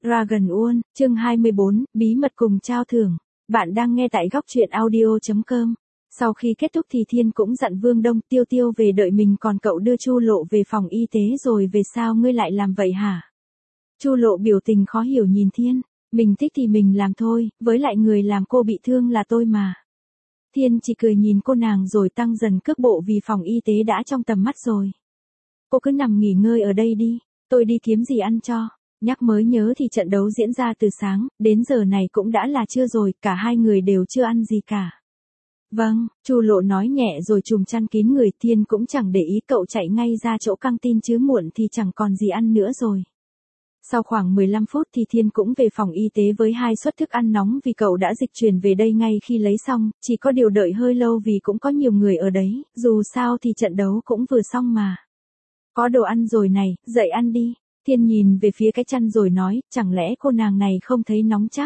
Dragon Uôn, chương 24, bí mật cùng trao thưởng. Bạn đang nghe tại góc truyện audio.com. Sau khi kết thúc thì Thiên cũng dặn Vương Đông Tiêu Tiêu về đợi mình, còn cậu đưa Chu Lộ về phòng y tế rồi về. Sao ngươi lại làm vậy hả? Chu Lộ biểu tình khó hiểu nhìn Thiên, mình thích thì mình làm thôi, với lại người làm cô bị thương là tôi mà. Thiên chỉ cười nhìn cô nàng rồi tăng dần cước bộ vì phòng y tế đã trong tầm mắt rồi. Cô cứ nằm nghỉ ngơi ở đây đi, tôi đi kiếm gì ăn cho. Nhắc mới nhớ thì trận đấu diễn ra từ sáng, đến giờ này cũng đã là trưa rồi, cả hai người đều chưa ăn gì cả. Vâng, Chu Lộ nói nhẹ rồi trùm chăn kín người. Thiên cũng chẳng để ý, cậu chạy ngay ra chỗ căng tin chứ muộn thì chẳng còn gì ăn nữa rồi. Sau khoảng 15 phút thì Thiên cũng về phòng y tế với 2 suất thức ăn nóng vì cậu đã dịch chuyển về đây ngay khi lấy xong, chỉ có điều đợi hơi lâu vì cũng có nhiều người ở đấy, dù sao thì trận đấu cũng vừa xong mà. Có đồ ăn rồi này, dậy ăn đi. Thiên nhìn về phía cái chăn rồi nói, chẳng lẽ cô nàng này không thấy nóng chắc?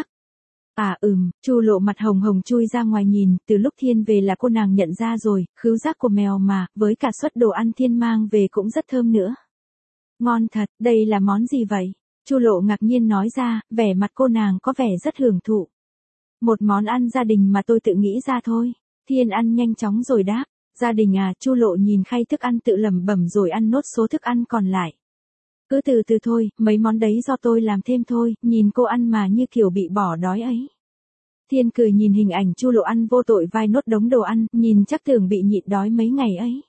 Chu Lộ mặt hồng hồng chui ra ngoài nhìn, từ lúc Thiên về là cô nàng nhận ra rồi, khứu giác của mèo mà, với cả suất đồ ăn Thiên mang về cũng rất thơm nữa. Ngon thật, đây là món gì vậy? Chu Lộ ngạc nhiên nói ra, vẻ mặt cô nàng có vẻ rất hưởng thụ. Một món ăn gia đình mà tôi tự nghĩ ra thôi. Thiên ăn nhanh chóng rồi đáp, gia đình à? Chu Lộ nhìn khay thức ăn tự lẩm bẩm rồi ăn nốt số thức ăn còn lại. Cứ từ từ thôi, mấy món đấy do tôi làm thêm thôi, nhìn cô ăn mà như kiểu bị bỏ đói ấy. Thiên cười nhìn hình ảnh Chu Lộ ăn vô tội vai nốt đống đồ ăn, nhìn chắc tưởng bị nhịn đói mấy ngày ấy.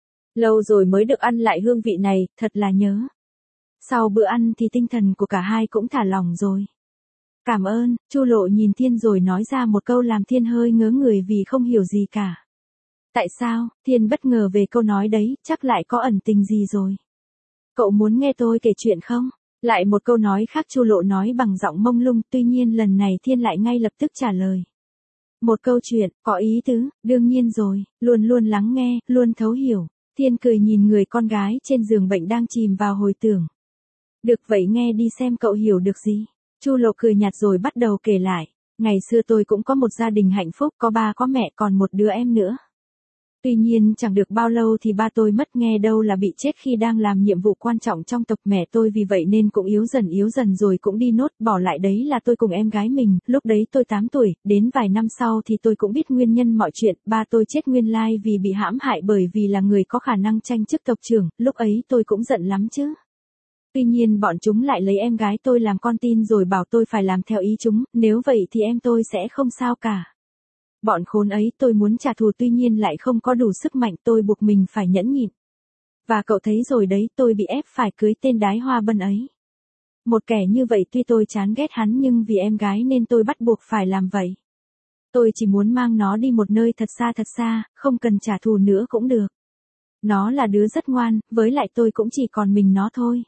Lâu rồi mới được ăn lại hương vị này, thật là nhớ. Sau bữa ăn thì tinh thần của cả hai cũng thả lỏng rồi. Cảm ơn, Chu Lộ nhìn Thiên rồi nói ra một câu làm Thiên hơi ngớ người vì không hiểu gì cả. Tại sao? Thiên bất ngờ về câu nói đấy, chắc lại có ẩn tình gì rồi. Cậu muốn nghe tôi kể chuyện không? Lại một câu nói khác Chu Lộ nói bằng giọng mông lung, tuy nhiên lần này Thiên lại ngay lập tức trả lời. Một câu chuyện, có ý tứ, đương nhiên rồi, luôn luôn lắng nghe, luôn thấu hiểu. Thiên cười nhìn người con gái trên giường bệnh đang chìm vào hồi tưởng. Được vậy nghe đi xem cậu hiểu được gì. Chu Lộ cười nhạt rồi bắt đầu kể lại. Ngày xưa tôi cũng có một gia đình hạnh phúc, có ba có mẹ còn một đứa em nữa. Tuy nhiên chẳng được bao lâu thì ba tôi mất, nghe đâu là bị chết khi đang làm nhiệm vụ quan trọng trong tộc. Mẹ tôi vì vậy nên cũng yếu dần rồi cũng đi nốt, bỏ lại đấy là tôi cùng em gái mình. Lúc đấy tôi 8 tuổi, đến vài năm sau thì tôi cũng biết nguyên nhân mọi chuyện. Ba tôi chết nguyên lai vì bị hãm hại bởi vì là người có khả năng tranh chức tộc trưởng, lúc ấy tôi cũng giận lắm chứ. Tuy nhiên bọn chúng lại lấy em gái tôi làm con tin rồi bảo tôi phải làm theo ý chúng, nếu vậy thì em tôi sẽ không sao cả. Bọn khốn ấy, tôi muốn trả thù tuy nhiên lại không có đủ sức mạnh, tôi buộc mình phải nhẫn nhịn. Và cậu thấy rồi đấy, tôi bị ép phải cưới tên đái hoa bân ấy. Một kẻ như vậy tuy tôi chán ghét hắn nhưng vì em gái nên tôi bắt buộc phải làm vậy. Tôi chỉ muốn mang nó đi một nơi thật xa, không cần trả thù nữa cũng được. Nó là đứa rất ngoan, với lại tôi cũng chỉ còn mình nó thôi.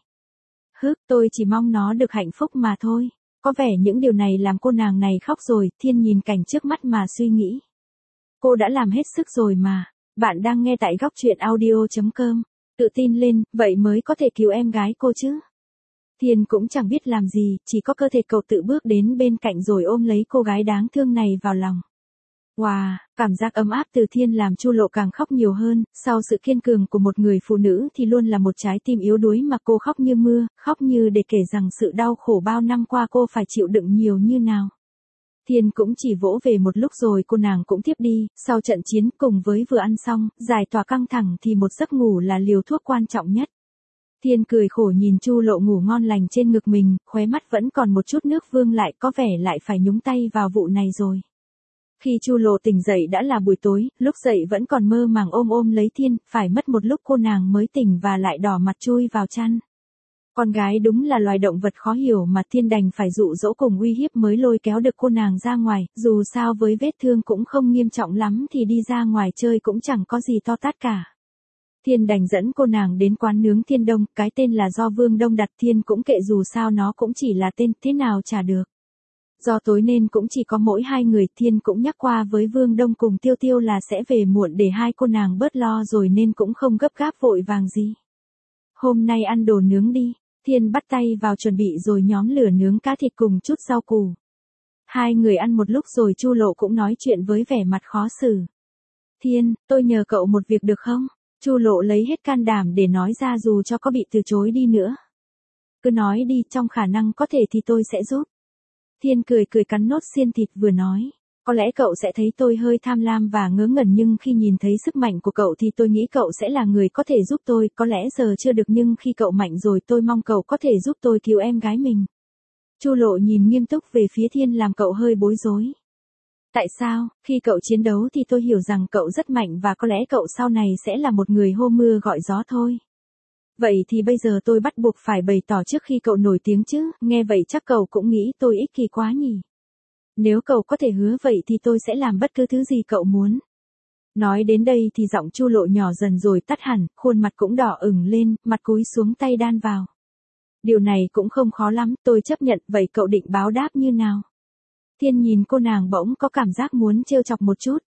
Tôi chỉ mong nó được hạnh phúc mà thôi. Có vẻ những điều này làm cô nàng này khóc rồi. Thiên nhìn cảnh trước mắt mà suy nghĩ. Cô đã làm hết sức rồi mà. Bạn đang nghe tại góc truyện audio.com. Tự tin lên, vậy mới có thể cứu em gái cô chứ. Thiên cũng chẳng biết làm gì, chỉ có cơ thể cậu tự bước đến bên cạnh rồi ôm lấy cô gái đáng thương này vào lòng. Wow, cảm giác ấm áp từ Thiên làm Chu Lộ càng khóc nhiều hơn. Sau sự kiên cường của một người phụ nữ thì luôn là một trái tim yếu đuối mà cô khóc như mưa, khóc như để kể rằng sự đau khổ bao năm qua cô phải chịu đựng nhiều như nào. Thiên cũng chỉ vỗ về một lúc rồi cô nàng cũng tiếp đi. Sau trận chiến cùng với vừa ăn xong, giải tỏa căng thẳng thì một giấc ngủ là liều thuốc quan trọng nhất. Thiên cười khổ nhìn Chu Lộ ngủ ngon lành trên ngực mình, khóe mắt vẫn còn một chút nước vương lại, có vẻ lại phải nhúng tay vào vụ này rồi. Khi Chu Lộ tỉnh dậy đã là buổi tối, lúc dậy vẫn còn mơ màng ôm lấy Thiên, phải mất một lúc cô nàng mới tỉnh và lại đỏ mặt chui vào chăn. Con gái đúng là loài động vật khó hiểu mà Thiên đành phải dụ dỗ cùng uy hiếp mới lôi kéo được cô nàng ra ngoài, dù sao với vết thương cũng không nghiêm trọng lắm thì đi ra ngoài chơi cũng chẳng có gì to tát cả. Thiên đành dẫn cô nàng đến quán nướng Thiên Đông, cái tên là do Vương Đông đặt. Thiên cũng kệ dù sao nó cũng chỉ là tên, thế nào chả được. Do tối nên cũng chỉ có mỗi hai người. Thiên cũng nhắc qua với Vương Đông cùng Tiêu Tiêu là sẽ về muộn để hai cô nàng bớt lo rồi nên cũng không gấp gáp vội vàng gì. Hôm nay ăn đồ nướng đi. Thiên bắt tay vào chuẩn bị rồi nhóm lửa nướng cá thịt cùng chút rau củ. Hai người ăn một lúc rồi Chu Lộ cũng nói chuyện với vẻ mặt khó xử. Thiên, tôi nhờ cậu một việc được không? Chu Lộ lấy hết can đảm để nói ra dù cho có bị từ chối đi nữa. cứ nói đi, trong khả năng có thể thì tôi sẽ giúp. Thiên cười cười cắn nốt xiên thịt vừa nói. Có lẽ cậu sẽ thấy tôi hơi tham lam và ngớ ngẩn, nhưng khi nhìn thấy sức mạnh của cậu thì tôi nghĩ cậu sẽ là người có thể giúp tôi, có lẽ giờ chưa được nhưng khi cậu mạnh rồi tôi mong cậu có thể giúp tôi cứu em gái mình. Chu Lộ nhìn nghiêm túc về phía Thiên làm cậu hơi bối rối. Tại sao, khi cậu chiến đấu thì tôi hiểu rằng cậu rất mạnh và có lẽ cậu sau này sẽ là một người hô mưa gọi gió thôi. Vậy thì bây giờ tôi bắt buộc phải bày tỏ trước khi cậu nổi tiếng chứ, nghe vậy chắc cậu cũng nghĩ tôi ích kỷ quá nhỉ. Nếu cậu có thể hứa vậy thì tôi sẽ làm bất cứ thứ gì cậu muốn. Nói đến đây thì giọng Chu Lộ nhỏ dần rồi tắt hẳn, khuôn mặt cũng đỏ ửng lên, mặt cúi xuống tay đan vào. Điều này cũng không khó lắm, tôi chấp nhận, vậy cậu định báo đáp như nào? Thiên nhìn cô nàng bỗng có cảm giác muốn trêu chọc một chút.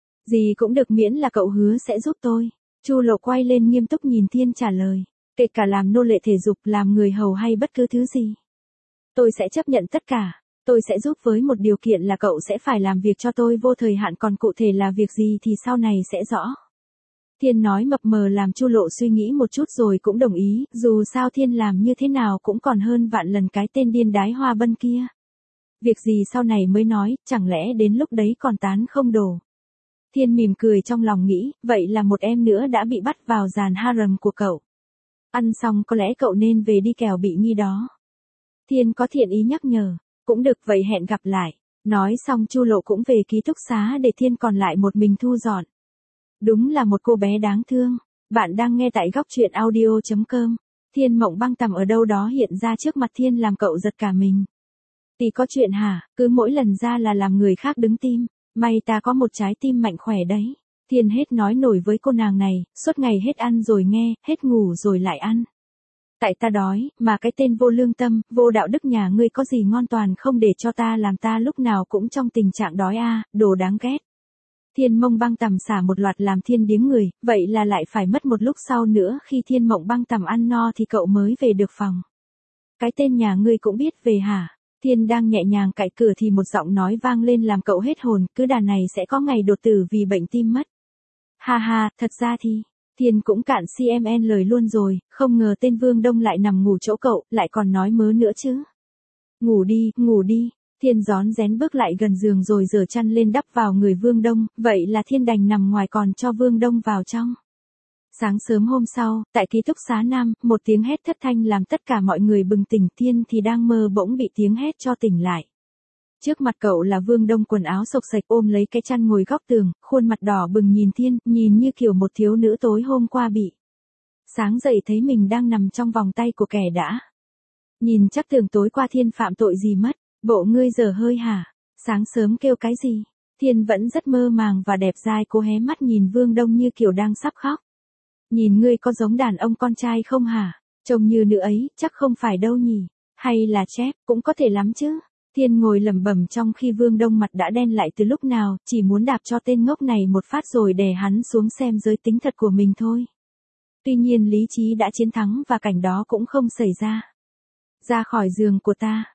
Gì cũng được miễn là cậu hứa sẽ giúp tôi. Chu Lộ quay lên nghiêm túc nhìn Thiên trả lời. Kể cả làm nô lệ thể dục, làm người hầu hay bất cứ thứ gì. Tôi sẽ chấp nhận tất cả. Tôi sẽ giúp với một điều kiện là cậu sẽ phải làm việc cho tôi vô thời hạn, còn cụ thể là việc gì thì sau này sẽ rõ. Thiên nói mập mờ làm Chu Lộ suy nghĩ một chút rồi cũng đồng ý, dù sao Thiên làm như thế nào cũng còn hơn vạn lần cái tên điên đái Hoa Bân kia. Việc gì sau này mới nói, chẳng lẽ đến lúc đấy còn tán không đổ. Thiên mỉm cười trong lòng nghĩ, vậy là một em nữa đã bị bắt vào dàn harem của cậu. Ăn xong có lẽ cậu nên về đi kẻo bị nghi đó. Thiên có thiện ý nhắc nhở, cũng được vậy hẹn gặp lại. Nói xong Chu Lộ cũng về ký túc xá để Thiên còn lại một mình thu dọn. Đúng là một cô bé đáng thương. Bạn đang nghe tại góc truyện audio.com. Thiên Mộng Băng Tằm ở đâu đó hiện ra trước mặt Thiên làm cậu giật cả mình. Thì có chuyện hả, cứ mỗi lần ra là làm người khác đứng tim. May ta có một trái tim mạnh khỏe đấy. Thiên hết nói nổi với cô nàng này, suốt ngày hết ăn rồi nghe, hết ngủ rồi lại ăn. Tại ta đói, mà cái tên vô lương tâm, vô đạo đức nhà ngươi có gì ngon toàn không để cho ta làm, ta lúc nào cũng trong tình trạng đói đồ đáng ghét. Thiên Mộng Băng Tằm xả một loạt làm Thiên điếng người, vậy là lại phải mất một lúc sau nữa khi Thiên Mộng Băng Tằm ăn no thì cậu mới về được phòng. Cái tên nhà ngươi cũng biết về hả? Thiên đang nhẹ nhàng cạy cửa thì một giọng nói vang lên làm cậu hết hồn, cứ đàn này sẽ có ngày đột tử vì bệnh tim mất. Ha ha, thật ra thì, Thiên cũng cạn CMN lời luôn rồi, không ngờ tên Vương Đông lại nằm ngủ chỗ cậu, lại còn nói mớ nữa chứ. Ngủ đi, Thiên rón rén bước lại gần giường rồi giở chăn lên đắp vào người Vương Đông, vậy là Thiên đành nằm ngoài còn cho Vương Đông vào trong. Sáng sớm hôm sau, tại ký túc xá Nam, một tiếng hét thất thanh làm tất cả mọi người bừng tỉnh. Thiên thì đang mơ bỗng bị tiếng hét cho tỉnh lại. Trước mặt cậu là Vương Đông quần áo xộc xệch ôm lấy cái chăn ngồi góc tường, khuôn mặt đỏ bừng nhìn Thiên, nhìn như kiểu một thiếu nữ tối hôm qua bị. Sáng dậy thấy mình đang nằm trong vòng tay của kẻ đã. Nhìn chắc tưởng tối qua Thiên phạm tội gì mất, bộ ngươi dở hơi hả, sáng sớm kêu cái gì. Thiên vẫn rất mơ màng và đẹp dai, cố hé mắt nhìn Vương Đông như kiểu đang sắp khóc. Nhìn ngươi có giống đàn ông con trai không hả? Trông như nữ ấy, chắc không phải đâu nhỉ? Hay là chép, cũng có thể lắm chứ? Thiên ngồi lẩm bẩm trong khi Vương Đông mặt đã đen lại từ lúc nào, chỉ muốn đạp cho tên ngốc này một phát rồi đè hắn xuống xem giới tính thật của mình thôi. Tuy nhiên lý trí đã chiến thắng và cảnh đó cũng không xảy ra. Ra khỏi giường của ta.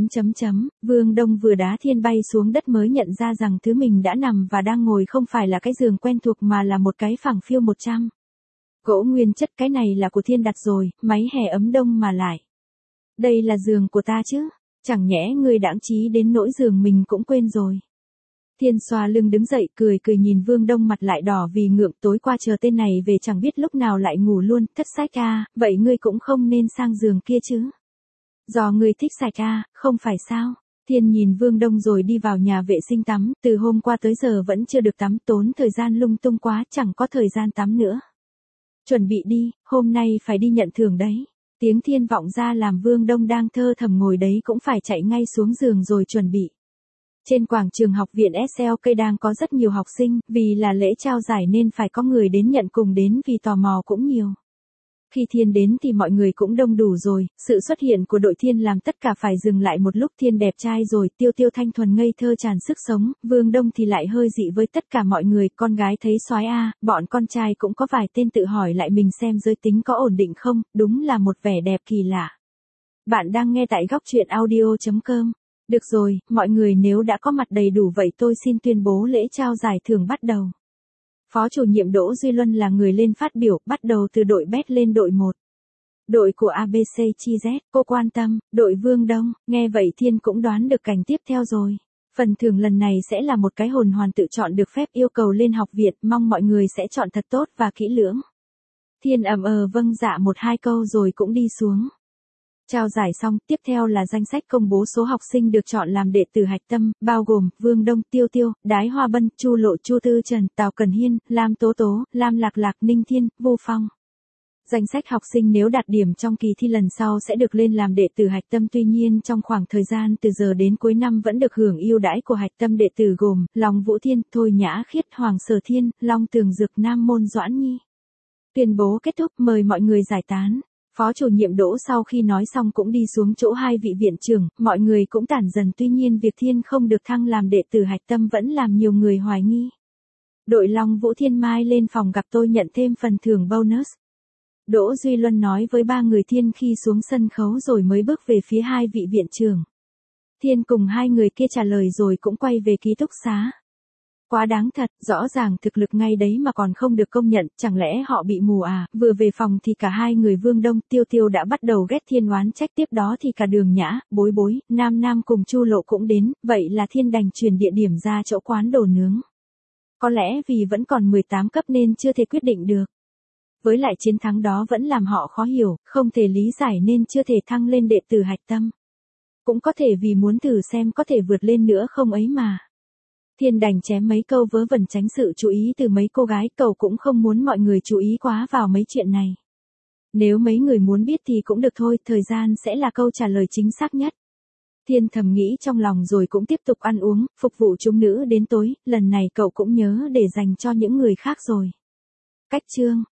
Vương Đông vừa đá Thiên bay xuống đất mới nhận ra rằng thứ mình đã nằm và đang ngồi không phải là cái giường quen thuộc mà là một cái phẳng phiu 100. Gỗ nguyên chất, cái này là của Thiên đặt rồi, máy hè ấm đông mà lại. Đây là giường của ta chứ, chẳng nhẽ ngươi đãng trí đến nỗi giường mình cũng quên rồi. Thiên xoa lưng đứng dậy cười cười nhìn Vương Đông mặt lại đỏ vì ngượng, tối qua chờ tên này về chẳng biết lúc nào lại ngủ luôn, thất sách vậy ngươi cũng không nên sang giường kia chứ. Do ngươi thích sạch không phải sao? Thiên nhìn Vương Đông rồi đi vào nhà vệ sinh tắm, từ hôm qua tới giờ vẫn chưa được tắm, tốn thời gian lung tung quá, chẳng có thời gian tắm nữa. Chuẩn bị đi, hôm nay phải đi nhận thưởng đấy. Tiếng Thiên vọng ra làm Vương Đông đang thơ thầm ngồi đấy cũng phải chạy ngay xuống giường rồi chuẩn bị. Trên quảng trường học viện SLK đang có rất nhiều học sinh, vì là lễ trao giải nên phải có người đến nhận cùng đến vì tò mò cũng nhiều. Khi Thiên đến thì mọi người cũng đông đủ rồi, sự xuất hiện của đội Thiên làm tất cả phải dừng lại một lúc. Thiên đẹp trai rồi, tiêu tiêu thanh thuần ngây thơ tràn sức sống, Vương Đông thì lại hơi dị với tất cả mọi người, con gái thấy soái bọn con trai cũng có vài tên tự hỏi lại mình xem giới tính có ổn định không, đúng là một vẻ đẹp kỳ lạ. Bạn đang nghe tại góc truyện audio.com. Được rồi, mọi người nếu đã có mặt đầy đủ vậy tôi xin tuyên bố lễ trao giải thưởng bắt đầu. Phó chủ nhiệm Đỗ Duy Luân là người lên phát biểu, bắt đầu từ đội bet lên đội 1. Đội của ABC Chi Z, cô quan tâm, đội Vương Đông, nghe vậy Thiên cũng đoán được cảnh tiếp theo rồi. Phần thưởng lần này sẽ là một cái hồn hoàn tự chọn được phép yêu cầu lên học viện, mong mọi người sẽ chọn thật tốt và kỹ lưỡng. Thiên vâng dạ một hai câu rồi cũng đi xuống. Trao giải xong, tiếp theo là danh sách công bố số học sinh được chọn làm đệ tử hạch tâm, bao gồm Vương Đông, Tiêu Tiêu, Đái Hoa Bân, Chu Lộ, Chu Tư Trần, Tào Cần Hiên, Lam Tố Tố, Lam Lạc Lạc, Ninh Thiên, Vô Phong. Danh sách học sinh nếu đạt điểm trong kỳ thi lần sau sẽ được lên làm đệ tử hạch tâm, tuy nhiên trong khoảng thời gian từ giờ đến cuối năm vẫn được hưởng ưu đãi của hạch tâm đệ tử gồm Long Vũ Thiên, Thôi Nhã Khiết, Hoàng Sở Thiên, Long Tường Dực, Nam Môn Doãn Nhi. Tuyên bố kết thúc, mời mọi người giải tán. Phó chủ nhiệm Đỗ sau khi nói xong cũng đi xuống chỗ hai vị viện trưởng, mọi người cũng tản dần, tuy nhiên việc Thiên không được thăng làm đệ tử hạch tâm vẫn làm nhiều người hoài nghi. Đội Long Vũ Thiên mai lên phòng gặp tôi nhận thêm phần thưởng bonus. Đỗ Duy Luân nói với ba người Thiên khi xuống sân khấu rồi mới bước về phía hai vị viện trưởng. Thiên cùng hai người kia trả lời rồi cũng quay về ký túc xá. Quá đáng thật, rõ ràng thực lực ngay đấy mà còn không được công nhận, chẳng lẽ họ bị mù à? Vừa về phòng thì cả hai người Vương Đông, Tiêu Tiêu đã bắt đầu ghét Thiên, oán trách, tiếp đó thì cả Đường Nhã, Bối Bối, Nam Nam cùng Chu Lộ cũng đến, vậy là Thiên đành chuyển địa điểm ra chỗ quán đồ nướng. Có lẽ vì vẫn còn 18 cấp nên chưa thể quyết định được. Với lại chiến thắng đó vẫn làm họ khó hiểu, không thể lý giải nên chưa thể thăng lên đệ tử hạch tâm. Cũng có thể vì muốn thử xem có thể vượt lên nữa không ấy mà. Thiên đành chém mấy câu vớ vẩn tránh sự chú ý từ mấy cô gái, cậu cũng không muốn mọi người chú ý quá vào mấy chuyện này. Nếu mấy người muốn biết thì cũng được thôi, thời gian sẽ là câu trả lời chính xác nhất. Thiên thầm nghĩ trong lòng rồi cũng tiếp tục ăn uống, phục vụ chúng nữ đến tối, lần này cậu cũng nhớ để dành cho những người khác rồi. Cách chương